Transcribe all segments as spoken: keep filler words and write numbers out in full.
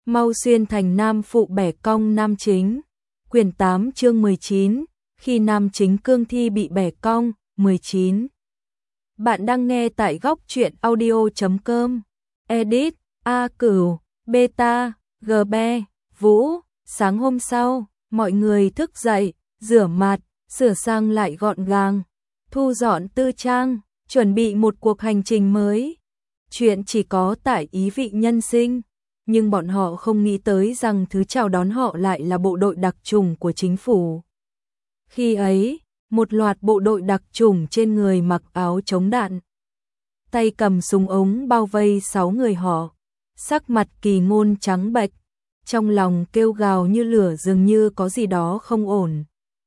mau xuyên thành nam phụ bẻ cong nam chính. Quyển tám chương mười chín, khi nam chính cương thi bị bẻ cong, mười chín. Bạn đang nghe tại góc truyện audio chấm com. Edit, A Cửu, Beta, giê bê, Vũ. Sáng hôm sau, mọi người thức dậy, rửa mặt, sửa sang lại gọn gàng, thu dọn tư trang, chuẩn bị một cuộc hành trình mới. Chuyện chỉ có tại ý vị nhân sinh, nhưng bọn họ không nghĩ tới rằng thứ chào đón họ lại là bộ đội đặc chủng của chính phủ. Khi ấy, một loạt bộ đội đặc chủng trên người mặc áo chống đạn, tay cầm súng ống bao vây sáu người họ, sắc mặt Kỳ Ngôn trắng bệch, trong lòng kêu gào như lửa dường như có gì đó không ổn.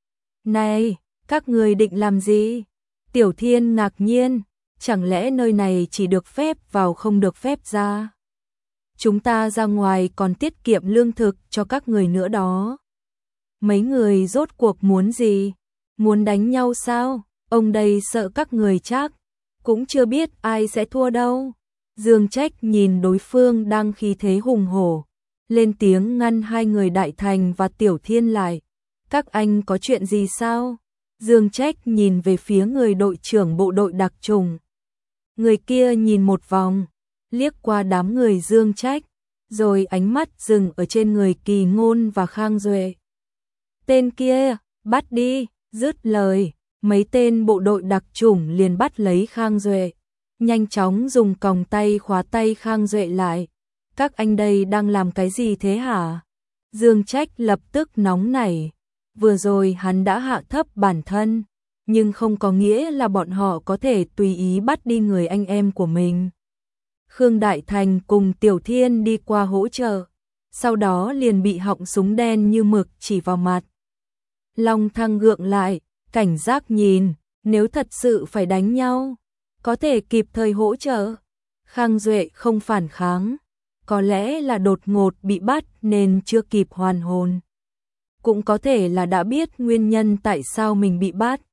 Này, các người định làm gì? Tiểu Thiên ngạc nhiên, chẳng lẽ nơi này chỉ được phép vào không được phép ra? Chúng ta ra ngoài còn tiết kiệm lương thực cho các người nữa đó. Mấy người rốt cuộc muốn gì? Muốn đánh nhau sao? Ông đây sợ các người chắc, cũng chưa biết ai sẽ thua đâu. Dương Trách nhìn đối phương đang khí thế hùng hổ, lên tiếng ngăn hai người Đại Thành và Tiểu Thiên lại. Các anh có chuyện gì sao? Dương Trách nhìn về phía người đội trưởng bộ đội đặc chủng. Người kia nhìn một vòng, liếc qua đám người Dương Trách, rồi ánh mắt dừng ở trên người Kỳ Ngôn và Khang Duệ. Tên kia, bắt đi, dứt lời, mấy tên bộ đội đặc chủng liền bắt lấy Khang Duệ, nhanh chóng dùng còng tay khóa tay Khang Duệ lại. Các anh đây đang làm cái gì thế hả? Dương Trách lập tức nóng nảy. Vừa rồi hắn đã hạ thấp bản thân, nhưng không có nghĩa là bọn họ có thể tùy ý bắt đi người anh em của mình. Khương Đại Thành cùng Tiểu Thiên đi qua hỗ trợ, sau đó liền bị họng súng đen như mực chỉ vào mặt. Long Thăng gượng lại, cảnh giác nhìn, nếu thật sự phải đánh nhau, có thể kịp thời hỗ trợ. Khang Duệ không phản kháng, có lẽ là đột ngột bị bắt nên chưa kịp hoàn hồn. Cũng có thể là đã biết nguyên nhân tại sao mình bị bắt.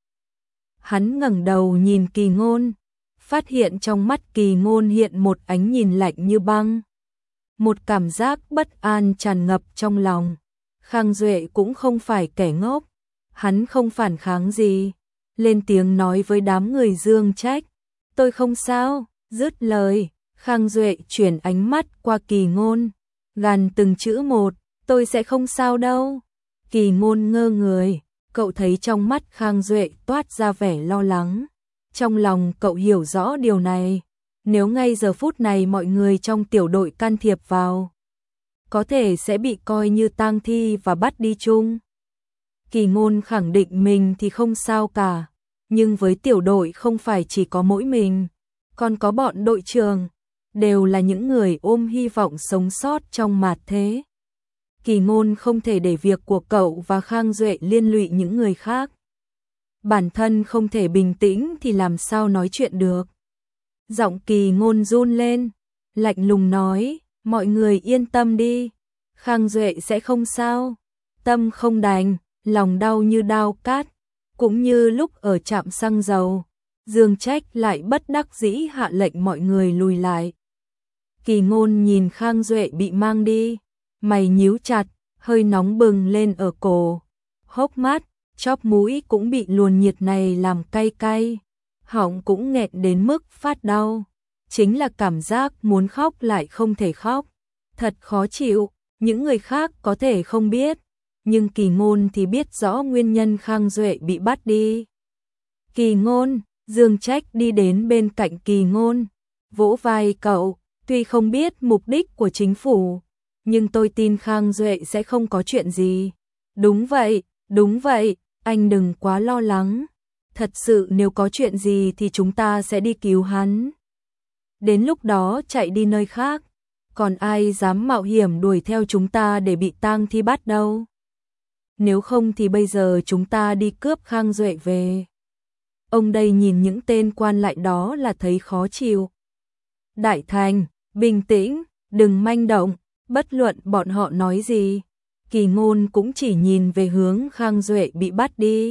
Hắn ngẩng đầu nhìn Kỳ Ngôn, phát hiện trong mắt Kỳ Ngôn hiện một ánh nhìn lạnh như băng. Một cảm giác bất an tràn ngập trong lòng. Khang Duệ cũng không phải kẻ ngốc, hắn không phản kháng gì, lên tiếng nói với đám người Dương Trách. Tôi không sao, dứt lời, Khang Duệ chuyển ánh mắt qua Kỳ Ngôn, gằn từng chữ một, tôi sẽ không sao đâu. Kỳ Ngôn ngơ người, cậu thấy trong mắt Khang Duệ toát ra vẻ lo lắng. Trong lòng cậu hiểu rõ điều này, nếu ngay giờ phút này mọi người trong tiểu đội can thiệp vào, có thể sẽ bị coi như tang thi và bắt đi chung. Kỳ Ngôn khẳng định mình thì không sao cả, nhưng với tiểu đội không phải chỉ có mỗi mình, còn có bọn đội trưởng, đều là những người ôm hy vọng sống sót trong mạt thế. Kỳ Ngôn không thể để việc của cậu và Khang Duệ liên lụy những người khác. Bản thân không thể bình tĩnh thì làm sao nói chuyện được. Giọng Kỳ Ngôn run lên, lạnh lùng nói, mọi người yên tâm đi, Khang Duệ sẽ không sao. Tâm không đành, lòng đau như đao cát, cũng như lúc ở trạm xăng dầu, Dương Trách lại bất đắc dĩ hạ lệnh mọi người lùi lại. Kỳ Ngôn nhìn Khang Duệ bị mang đi, mày nhíu chặt, hơi nóng bừng lên ở cổ, hốc mắt, chóp mũi cũng bị luồng nhiệt này làm cay cay, họng cũng nghẹn đến mức phát đau, chính là cảm giác muốn khóc lại không thể khóc, thật khó chịu. Những người khác có thể không biết, nhưng Kỳ Ngôn thì biết rõ nguyên nhân Khang Duệ bị bắt đi. Kỳ Ngôn, Dương Trách đi đến bên cạnh Kỳ Ngôn, vỗ vai cậu, tuy không biết mục đích của chính phủ, nhưng tôi tin Khang Duệ sẽ không có chuyện gì. Đúng vậy, đúng vậy, anh đừng quá lo lắng. Thật sự nếu có chuyện gì thì chúng ta sẽ đi cứu hắn. Đến lúc đó chạy đi nơi khác, còn ai dám mạo hiểm đuổi theo chúng ta để bị tang thi bắt đâu. Nếu không thì bây giờ chúng ta đi cướp Khang Duệ về. Ông đây nhìn những tên quan lại đó là thấy khó chịu. Đại Thành, bình tĩnh, đừng manh động. Bất luận bọn họ nói gì, Kỳ Ngôn cũng chỉ nhìn về hướng Khang Duệ bị bắt đi.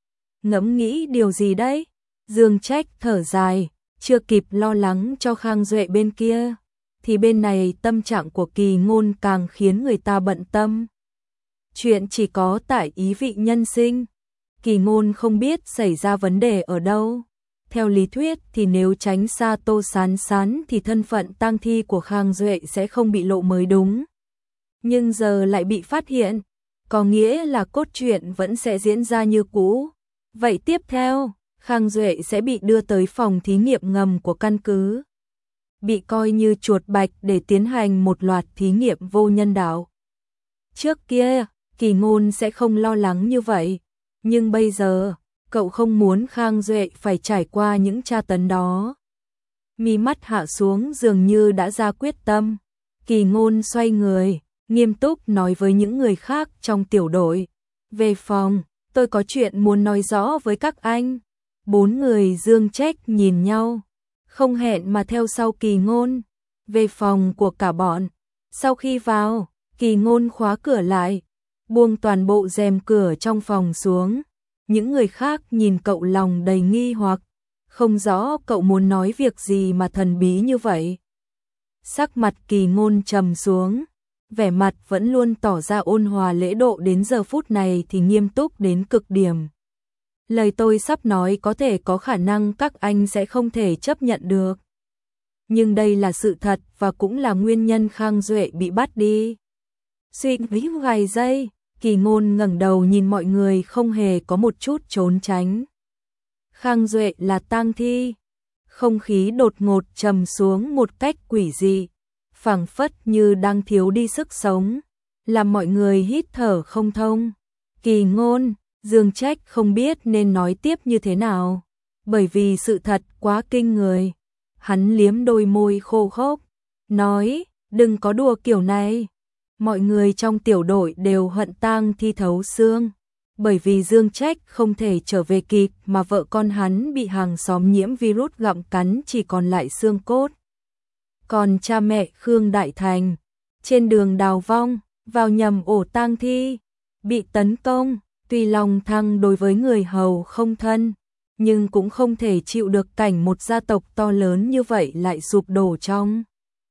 Ngẫm nghĩ điều gì đấy? Dương Trách thở dài, chưa kịp lo lắng cho Khang Duệ bên kia, thì bên này tâm trạng của Kỳ Ngôn càng khiến người ta bận tâm. Chuyện chỉ có tại ý vị nhân sinh. Kỳ Ngôn không biết xảy ra vấn đề ở đâu. Theo lý thuyết thì nếu tránh xa Tô Sán Sán thì thân phận tang thi của Khang Duệ sẽ không bị lộ mới đúng. Nhưng giờ lại bị phát hiện, có nghĩa là cốt truyện vẫn sẽ diễn ra như cũ. Vậy tiếp theo, Khang Duệ sẽ bị đưa tới phòng thí nghiệm ngầm của căn cứ. Bị coi như chuột bạch để tiến hành một loạt thí nghiệm vô nhân đạo. Trước kia, Kỳ Ngôn sẽ không lo lắng như vậy. Nhưng bây giờ, cậu không muốn Khang Duệ phải trải qua những tra tấn đó. Mí mắt hạ xuống dường như đã ra quyết tâm. Kỳ Ngôn xoay người, nghiêm túc nói với những người khác trong tiểu đội. Về phòng, tôi có chuyện muốn nói rõ với các anh. Bốn người Dương Trách nhìn nhau, không hẹn mà theo sau Kỳ Ngôn. Về phòng của cả bọn. Sau khi vào, Kỳ Ngôn khóa cửa lại, buông toàn bộ rèm cửa trong phòng xuống. Những người khác nhìn cậu lòng đầy nghi hoặc, không rõ cậu muốn nói việc gì mà thần bí như vậy. Sắc mặt Kỳ Ngôn trầm xuống, vẻ mặt vẫn luôn tỏ ra ôn hòa lễ độ, đến giờ phút này thì nghiêm túc đến cực điểm. Lời tôi sắp nói có thể có khả năng các anh sẽ không thể chấp nhận được. Nhưng đây là sự thật và cũng là nguyên nhân Khang Duệ bị bắt đi. Suy nghĩ vài giây, Kỳ Ngôn ngẩng đầu nhìn mọi người, không hề có một chút trốn tránh. Khang Duệ là tang thi. Không khí đột ngột trầm xuống một cách quỷ dị, phảng phất như đang thiếu đi sức sống, làm mọi người hít thở không thông. Kỳ Ngôn, Dương Trách không biết nên nói tiếp như thế nào, bởi vì sự thật quá kinh người. Hắn liếm đôi môi khô khốc, nói, đừng có đùa kiểu này. Mọi người trong tiểu đội đều hận tang thi thấu xương, bởi vì Dương Trách không thể trở về kịp mà vợ con hắn bị hàng xóm nhiễm virus gặm cắn chỉ còn lại xương cốt. Còn cha mẹ Khương Đại Thành, trên đường đào vong, vào nhầm ổ tang thi, bị tấn công, tuy lòng thăng đối với người hầu không thân, nhưng cũng không thể chịu được cảnh một gia tộc to lớn như vậy lại sụp đổ trong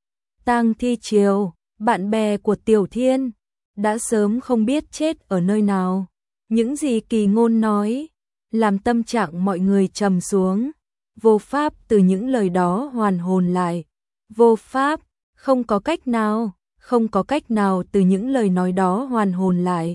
tang thi triều. Bạn bè của Tiểu Thiên đã sớm không biết chết ở nơi nào. Những gì Kỳ Ngôn nói làm tâm trạng mọi người trầm xuống, vô pháp từ những lời đó hoàn hồn lại. Vô pháp, không có cách nào, không có cách nào từ những lời nói đó hoàn hồn lại.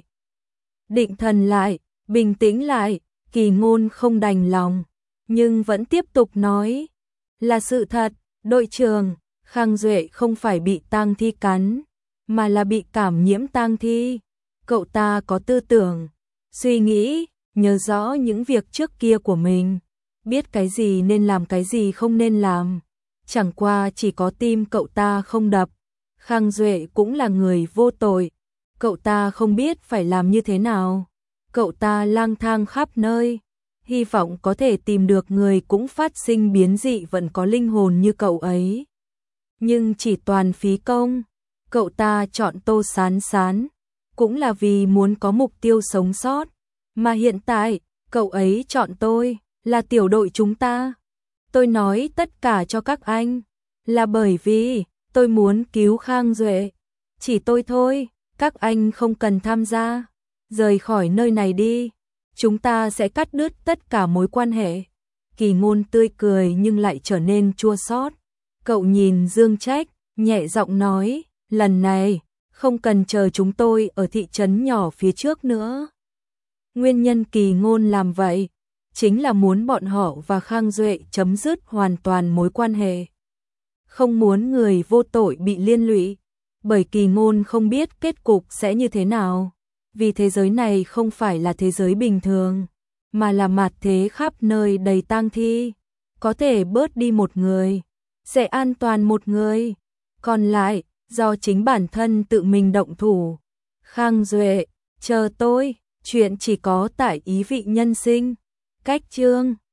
Định thần lại, bình tĩnh lại, Kỳ Ngôn không đành lòng, nhưng vẫn tiếp tục nói. Là sự thật, đội trưởng, Khang Duệ không phải bị tang thi cắn, mà là bị cảm nhiễm tang thi. Cậu ta có tư tưởng, suy nghĩ, nhớ rõ những việc trước kia của mình, biết cái gì nên làm, cái gì không nên làm. Chẳng qua chỉ có tim cậu ta không đập. Khang Duệ cũng là người vô tội, cậu ta không biết phải làm như thế nào. Cậu ta lang thang khắp nơi, hy vọng có thể tìm được người cũng phát sinh biến dị vẫn có linh hồn như cậu ấy. Nhưng chỉ toàn phí công. Cậu ta chọn Tô Sán Sán, cũng là vì muốn có mục tiêu sống sót. Mà hiện tại, cậu ấy chọn tôi, là tiểu đội chúng ta. Tôi nói tất cả cho các anh, là bởi vì tôi muốn cứu Khang Duệ. Chỉ tôi thôi, các anh không cần tham gia. Rời khỏi nơi này đi, chúng ta sẽ cắt đứt tất cả mối quan hệ. Kỳ Ngôn tươi cười nhưng lại trở nên chua xót. Cậu nhìn Dương Trách, nhẹ giọng nói, lần này, không cần chờ chúng tôi ở thị trấn nhỏ phía trước nữa. Nguyên nhân Kỳ Ngôn làm vậy, chính là muốn bọn họ và Khang Duệ chấm dứt hoàn toàn mối quan hệ. Không muốn người vô tội bị liên lụy, bởi Kỳ Ngôn không biết kết cục sẽ như thế nào. Vì thế giới này không phải là thế giới bình thường, mà là mạt thế khắp nơi đầy tang thi. Có thể bớt đi một người, sẽ an toàn một người. Còn lại, do chính bản thân tự mình động thủ. Khang Duệ, chờ tôi, chuyện chỉ có tại ý vị nhân sinh. Cách chương